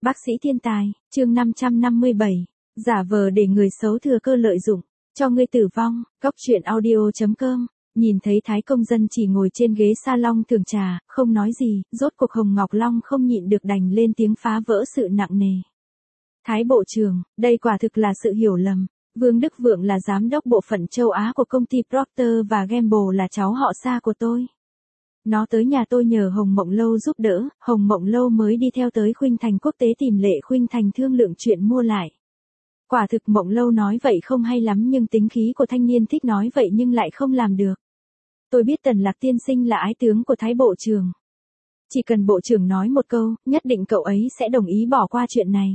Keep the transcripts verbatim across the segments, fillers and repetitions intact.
Bác sĩ thiên tài, chương năm trăm năm mươi bảy, giả vờ để người xấu thừa cơ lợi dụng, cho ngươi tử vong, góc truyện audio chấm com. Nhìn thấy Thái Công Dân chỉ ngồi trên ghế salon thưởng trà, không nói gì, rốt cuộc Hồng Ngọc Long không nhịn được đành lên tiếng phá vỡ sự nặng nề. Thái Bộ trưởng, đây quả thực là sự hiểu lầm. Vương Đức Vượng là giám đốc bộ phận châu Á của công ty Procter và Gamble là cháu họ xa của tôi. Nó tới nhà tôi nhờ Hồng Mộng Lâu giúp đỡ, Hồng Mộng Lâu mới đi theo tới Khuynh Thành Quốc tế tìm Lệ Khuynh Thành thương lượng chuyện mua lại. Quả thực Mộng Lâu nói vậy không hay lắm nhưng tính khí của thanh niên thích nói vậy nhưng lại không làm được. Tôi biết Tần Lạc tiên sinh là ái tướng của Thái Bộ trưởng. Chỉ cần Bộ trưởng nói một câu, nhất định cậu ấy sẽ đồng ý bỏ qua chuyện này.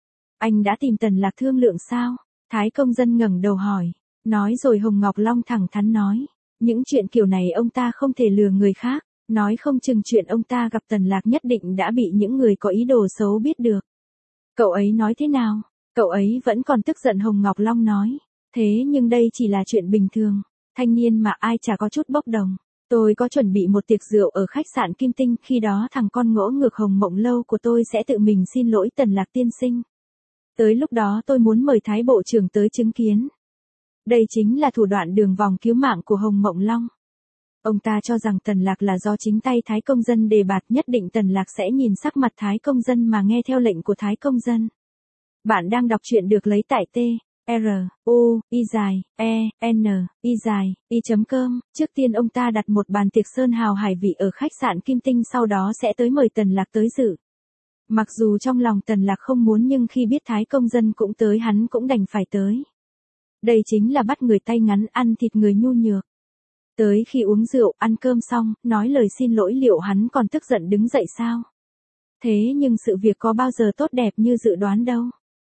Anh đã tìm Tần Lạc thương lượng sao? Thái Công Dân ngẩng đầu hỏi. Nói rồi Hồng Ngọc Long thẳng thắn nói. Những chuyện kiểu này ông ta không thể lừa người khác. Nói không chừng chuyện ông ta gặp Tần Lạc nhất định đã bị những người có ý đồ xấu biết được. Cậu ấy nói thế nào? Cậu ấy vẫn còn tức giận. Hồng Ngọc Long nói. Thế nhưng đây chỉ là chuyện bình thường. Thanh niên mà ai chả có chút bốc đồng. Tôi có chuẩn bị một tiệc rượu ở khách sạn Kim Tinh. Khi đó thằng con ngỗ ngược Hồng Mộng Lâu của tôi sẽ tự mình xin lỗi Tần Lạc tiên sinh. Tới lúc đó tôi muốn mời Thái Bộ trưởng tới chứng kiến. Đây chính là thủ đoạn đường vòng cứu mạng của Hồng Mộng Long. Ông ta cho rằng Tần Lạc là do chính tay Thái Công Dân đề bạt, nhất định Tần Lạc sẽ nhìn sắc mặt Thái Công Dân mà nghe theo lệnh của Thái Công Dân. Bạn đang đọc truyện được lấy tại T, R, U, I dài, E, N, I dài, I chấm com. Trước tiên ông ta đặt một bàn tiệc sơn hào hải vị ở khách sạn Kim Tinh, sau đó sẽ tới mời Tần Lạc tới dự. Mặc dù trong lòng Tần Lạc không muốn nhưng khi biết Thái Công Dân cũng tới hắn cũng đành phải tới. Đây chính là bắt người tay ngắn ăn thịt người nhu nhược. Tới khi uống rượu, ăn cơm xong, nói lời xin lỗi liệu hắn còn tức giận đứng dậy sao? Thế nhưng sự việc có bao giờ tốt đẹp như dự đoán đâu.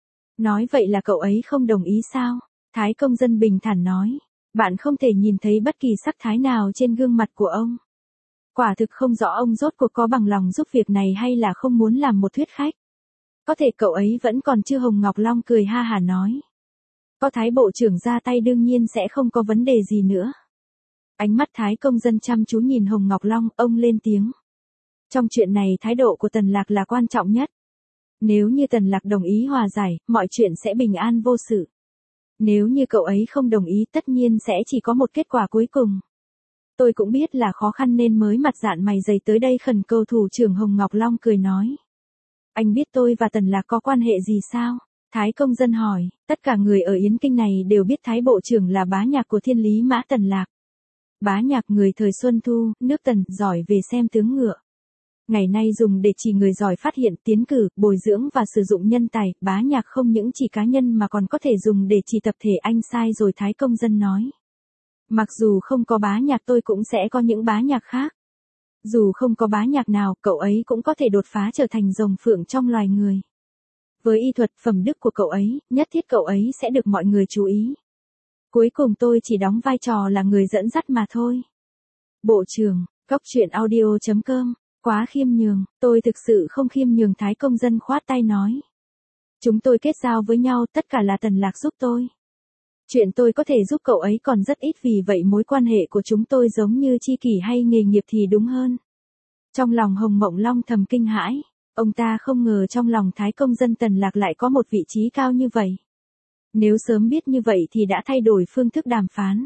Nói vậy là cậu ấy không đồng ý sao? Thái Công Dân bình thản nói. Bạn không thể nhìn thấy bất kỳ sắc thái nào trên gương mặt của ông. Quả thực không rõ ông rốt cuộc có bằng lòng giúp việc này hay là không muốn làm một thuyết khách. Có thể cậu ấy vẫn còn chưa. Hồng Ngọc Long cười ha hả nói. Có Thái Bộ trưởng ra tay đương nhiên sẽ không có vấn đề gì nữa. Ánh mắt Thái Công Dân chăm chú nhìn Hồng Ngọc Long, ông lên tiếng. Trong chuyện này thái độ của Tần Lạc là quan trọng nhất. Nếu như Tần Lạc đồng ý hòa giải, mọi chuyện sẽ bình an vô sự. Nếu như cậu ấy không đồng ý tất nhiên sẽ chỉ có một kết quả cuối cùng. Tôi cũng biết là khó khăn nên mới mặt dạn mày dày tới đây khẩn cầu thủ trưởng. Hồng Ngọc Long cười nói. Anh biết tôi và Tần Lạc có quan hệ gì sao? Thái Công Dân hỏi. Tất cả người ở Yến Kinh này đều biết Thái Bộ trưởng là bá nhạc của Thiên Lý Mã Tần Lạc. Bá nhạc người thời Xuân Thu, nước Tần, giỏi về xem tướng ngựa. Ngày nay dùng để chỉ người giỏi phát hiện, tiến cử, bồi dưỡng và sử dụng nhân tài. Bá nhạc không những chỉ cá nhân mà còn có thể dùng để chỉ tập thể. Anh sai rồi. Thái Công Dân nói. Mặc dù không có bá nhạc tôi cũng sẽ có những bá nhạc khác. Dù không có bá nhạc nào, cậu ấy cũng có thể đột phá trở thành rồng phượng trong loài người. Với y thuật phẩm đức của cậu ấy, nhất thiết cậu ấy sẽ được mọi người chú ý. Cuối cùng tôi chỉ đóng vai trò là người dẫn dắt mà thôi. Bộ trưởng, góc truyện audio chấm com. Quá khiêm nhường, tôi thực sự không khiêm nhường. Thái Công Dân khoát tay nói. Chúng tôi kết giao với nhau, tất cả là Tần Lạc giúp tôi. Chuyện tôi có thể giúp cậu ấy còn rất ít, vì vậy mối quan hệ của chúng tôi giống như tri kỷ hay nghề nghiệp thì đúng hơn. Trong lòng Hồng Mộng Long thầm kinh hãi, ông ta không ngờ trong lòng Thái Công Dân Tần Lạc lại có một vị trí cao như vậy. Nếu sớm biết như vậy thì đã thay đổi phương thức đàm phán.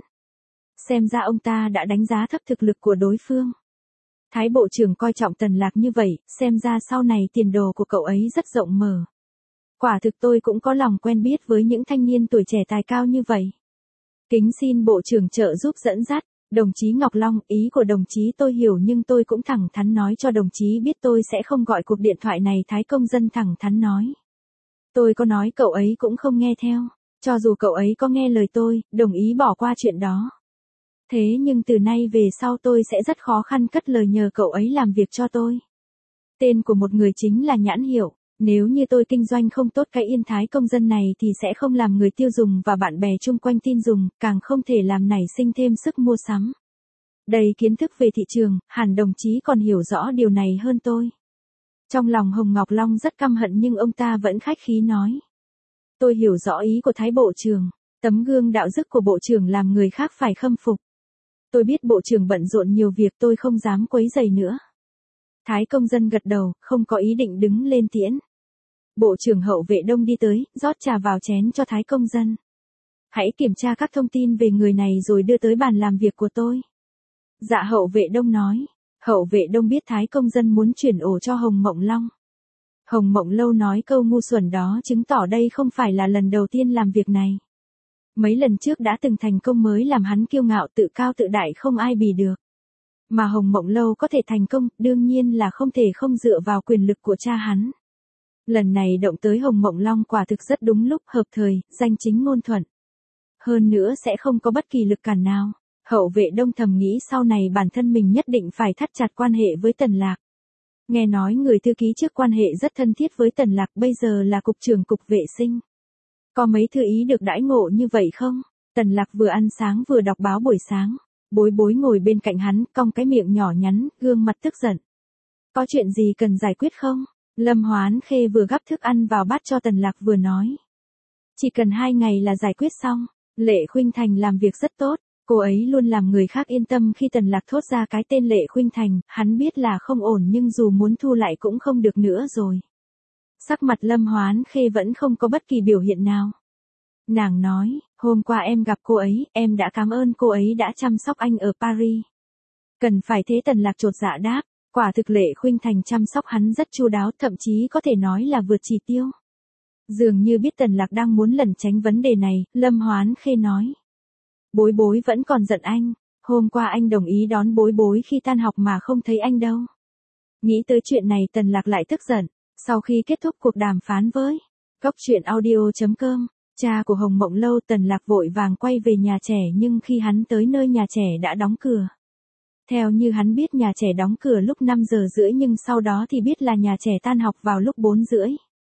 Xem ra ông ta đã đánh giá thấp thực lực của đối phương. Thái Bộ trưởng coi trọng Tần Lạc như vậy, xem ra sau này tiền đồ của cậu ấy rất rộng mở. Quả thực tôi cũng có lòng quen biết với những thanh niên tuổi trẻ tài cao như vậy. Kính xin Bộ trưởng trợ giúp dẫn dắt. Đồng chí Ngọc Long, ý của đồng chí tôi hiểu nhưng tôi cũng thẳng thắn nói cho đồng chí biết tôi sẽ không gọi cuộc điện thoại này. Thái Công Dân thẳng thắn nói. Tôi có nói cậu ấy cũng không nghe theo. Cho dù cậu ấy có nghe lời tôi, đồng ý bỏ qua chuyện đó. Thế nhưng từ nay về sau tôi sẽ rất khó khăn cất lời nhờ cậu ấy làm việc cho tôi. Tên của một người chính là nhãn hiệu. Nếu như tôi kinh doanh không tốt cái Yên Thái Công Dân này thì sẽ không làm người tiêu dùng và bạn bè chung quanh tin dùng, càng không thể làm nảy sinh thêm sức mua sắm. Đầy kiến thức về thị trường, hẳn đồng chí còn hiểu rõ điều này hơn tôi. Trong lòng Hồng Ngọc Long rất căm hận nhưng ông ta vẫn khách khí nói. Tôi hiểu rõ ý của Thái Bộ trưởng, tấm gương đạo đức của Bộ trưởng làm người khác phải khâm phục. Tôi biết Bộ trưởng bận rộn nhiều việc, tôi không dám quấy rầy nữa. Thái Công Dân gật đầu, không có ý định đứng lên tiễn. Bộ trưởng hậu vệ Đông đi tới, rót trà vào chén cho Thái công dân. Hãy kiểm tra các thông tin về người này rồi đưa tới bàn làm việc của tôi. Dạ hậu vệ Đông nói. Hậu vệ Đông biết Thái công dân muốn chuyển ổ cho Hồng Mộng Long. Hồng Mộng Lâu nói câu ngu xuẩn đó chứng tỏ đây không phải là lần đầu tiên làm việc này. Mấy lần trước đã từng thành công mới làm hắn kiêu ngạo tự cao tự đại không ai bì được. Mà Hồng Mộng Lâu có thể thành công, đương nhiên là không thể không dựa vào quyền lực của cha hắn. Lần này động tới Hồng Mộng Long quả thực rất đúng lúc, hợp thời, danh chính ngôn thuận. Hơn nữa sẽ không có bất kỳ lực cản nào. Hậu vệ Đông thầm nghĩ sau này bản thân mình nhất định phải thắt chặt quan hệ với Tần Lạc. Nghe nói người thư ký trước quan hệ rất thân thiết với Tần Lạc, bây giờ là cục trưởng cục vệ sinh. Có mấy thư ý được đãi ngộ như vậy không? Tần Lạc vừa ăn sáng vừa đọc báo buổi sáng. Bối bối ngồi bên cạnh hắn, cong cái miệng nhỏ nhắn, gương mặt tức giận. Có chuyện gì cần giải quyết không? Lâm Hoán Khê vừa gắp thức ăn vào bát cho Tần Lạc vừa nói. Chỉ cần hai ngày là giải quyết xong. Lệ Khuynh Thành làm việc rất tốt. Cô ấy luôn làm người khác yên tâm. Khi Tần Lạc thốt ra cái tên Lệ Khuynh Thành, hắn biết là không ổn nhưng dù muốn thu lại cũng không được nữa rồi. Sắc mặt Lâm Hoán Khê vẫn không có bất kỳ biểu hiện nào. Nàng nói, hôm qua em gặp cô ấy, em đã cảm ơn cô ấy đã chăm sóc anh ở Paris. Cần phải thế? Tần Lạc chột dạ đáp, quả thực Lệ Khuynh Thành chăm sóc hắn rất chu đáo, thậm chí có thể nói là vượt chỉ tiêu. Dường như biết Tần Lạc đang muốn lẩn tránh vấn đề này, Lâm Hoán Khê nói. Bối bối vẫn còn giận anh, hôm qua anh đồng ý đón bối bối khi tan học mà không thấy anh đâu. Nghĩ tới chuyện này Tần Lạc lại tức giận, sau khi kết thúc cuộc đàm phán với Góc Truyện Audio chấm com, cha của Hồng Mộng Lâu, Tần Lạc vội vàng quay về nhà trẻ nhưng khi hắn tới nơi nhà trẻ đã đóng cửa. Theo như hắn biết nhà trẻ đóng cửa lúc năm giờ rưỡi nhưng sau đó thì biết là nhà trẻ tan học vào lúc bốn rưỡi.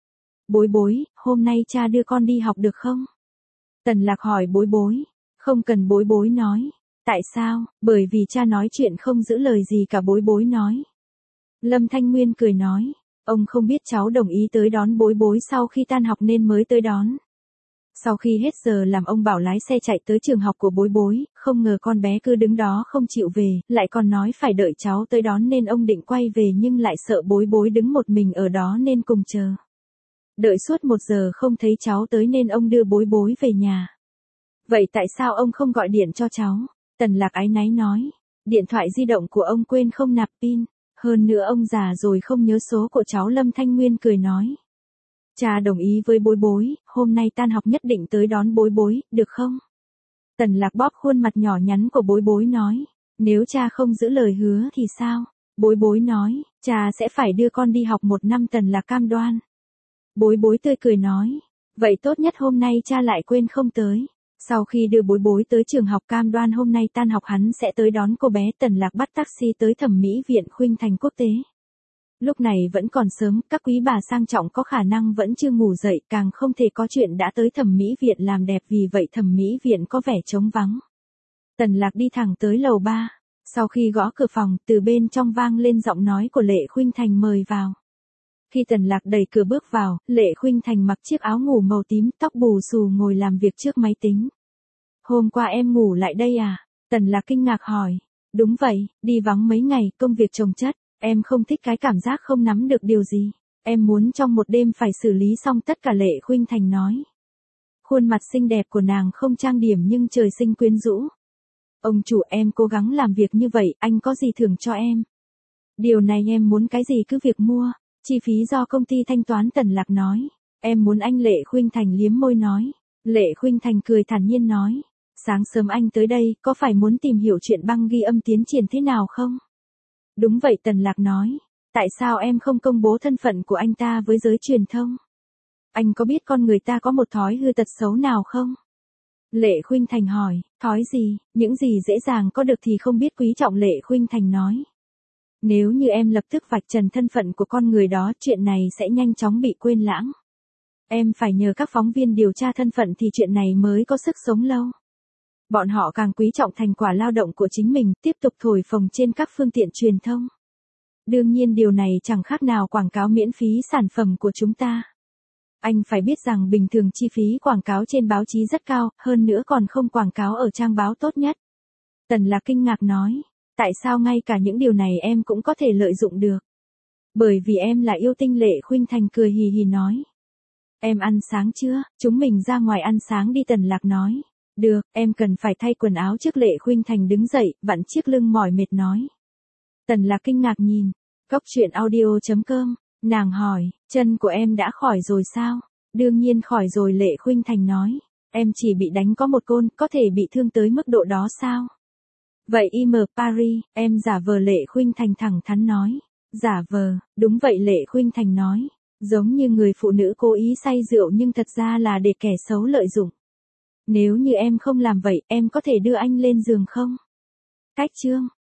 Bối bối, hôm nay cha đưa con đi học được không? Tần Lạc hỏi bối bối. Không cần, bối bối nói. Tại sao? Bởi vì cha nói chuyện không giữ lời gì cả, bối bối nói. Lâm Thanh Nguyên cười nói. Ông không biết cháu đồng ý tới đón bối bối sau khi tan học nên mới tới đón. Sau khi hết giờ làm ông bảo lái xe chạy tới trường học của bối bối, không ngờ con bé cứ đứng đó không chịu về, lại còn nói phải đợi cháu tới đón nên ông định quay về nhưng lại sợ bối bối đứng một mình ở đó nên cùng chờ. Đợi suốt một giờ không thấy cháu tới nên ông đưa bối bối về nhà. Vậy tại sao ông không gọi điện cho cháu? Tần Lạc áy náy nói. Điện thoại di động của ông quên không nạp pin. Hơn nữa ông già rồi không nhớ số của cháu. Lâm Thanh Nguyên cười nói. Cha đồng ý với bối bối, hôm nay tan học nhất định tới đón bối bối, được không? Tần Lạc bóp khuôn mặt nhỏ nhắn của bối bối nói. Nếu cha không giữ lời hứa thì sao? Bối bối nói, cha sẽ phải đưa con đi học một năm. Tần Lạc cam đoan. Bối bối tươi cười nói. Vậy tốt nhất hôm nay cha lại quên không tới. Sau khi đưa bối bối tới trường học cam đoan hôm nay tan học hắn sẽ tới đón cô bé. Tần Lạc bắt taxi tới thẩm mỹ viện Khuynh Thành Quốc tế. Lúc này vẫn còn sớm, các quý bà sang trọng có khả năng vẫn chưa ngủ dậy, càng không thể có chuyện đã tới thẩm mỹ viện làm đẹp, vì vậy thẩm mỹ viện có vẻ trống vắng. Tần Lạc đi thẳng tới lầu ba. Sau khi gõ cửa phòng, từ bên trong vang lên giọng nói của Lệ Khuynh Thành mời vào. Khi Tần Lạc đẩy cửa bước vào, Lệ Khuynh Thành mặc chiếc áo ngủ màu tím, tóc bù xù ngồi làm việc trước máy tính. Hôm qua em ngủ lại đây à? Tần Lạc kinh ngạc hỏi. Đúng vậy, đi vắng mấy ngày, công việc chồng chất, em không thích cái cảm giác không nắm được điều gì. Em muốn trong một đêm phải xử lý xong tất cả. Lệ Khuynh Thành nói. Khuôn mặt xinh đẹp của nàng không trang điểm nhưng trời sinh quyến rũ. Ông chủ, em cố gắng làm việc như vậy, anh có gì thưởng cho em? Điều này em muốn cái gì cứ việc mua. Chi phí do công ty thanh toán. Tần Lạc nói. Em muốn anh. Lệ Khuynh Thành liếm môi nói. Lệ Khuynh Thành cười thản nhiên nói. Sáng sớm anh tới đây, có phải muốn tìm hiểu chuyện băng ghi âm tiến triển thế nào không? Đúng vậy. Tần Lạc nói. Tại sao em không công bố thân phận của anh ta với giới truyền thông? Anh có biết con người ta có một thói hư tật xấu nào không? Lệ Khuynh Thành hỏi. Thói gì? Những gì dễ dàng có được thì không biết quý trọng. Lệ Khuynh Thành nói. Nếu như em lập tức vạch trần thân phận của con người đó, chuyện này sẽ nhanh chóng bị quên lãng. Em phải nhờ các phóng viên điều tra thân phận thì chuyện này mới có sức sống lâu. Bọn họ càng quý trọng thành quả lao động của chính mình, tiếp tục thổi phồng trên các phương tiện truyền thông. Đương nhiên điều này chẳng khác nào quảng cáo miễn phí sản phẩm của chúng ta. Anh phải biết rằng bình thường chi phí quảng cáo trên báo chí rất cao, hơn nữa còn không quảng cáo ở trang báo tốt nhất. Tần Lạc kinh ngạc nói. Tại sao ngay cả những điều này em cũng có thể lợi dụng được? Bởi vì em là yêu tinh. Lệ Khuynh Thành cười hì hì nói. Em ăn sáng chưa? Chúng mình ra ngoài ăn sáng đi, Tần Lạc nói. Được, em cần phải thay quần áo trước. Lệ Khuynh Thành đứng dậy, vặn chiếc lưng mỏi mệt nói. Tần Lạc kinh ngạc nhìn. Cốc truyện audio chấm com, nàng hỏi, chân của em đã khỏi rồi sao? Đương nhiên khỏi rồi, Lệ Khuynh Thành nói. Em chỉ bị đánh có một côn, có thể bị thương tới mức độ đó sao? Vậy im Paris, em giả vờ. Lệ Khuynh Thành thẳng thắn nói. Giả vờ, đúng vậy, Lệ Khuynh Thành nói. Giống như người phụ nữ cố ý say rượu nhưng thật ra là để kẻ xấu lợi dụng. Nếu như em không làm vậy, em có thể đưa anh lên giường không? Cách chương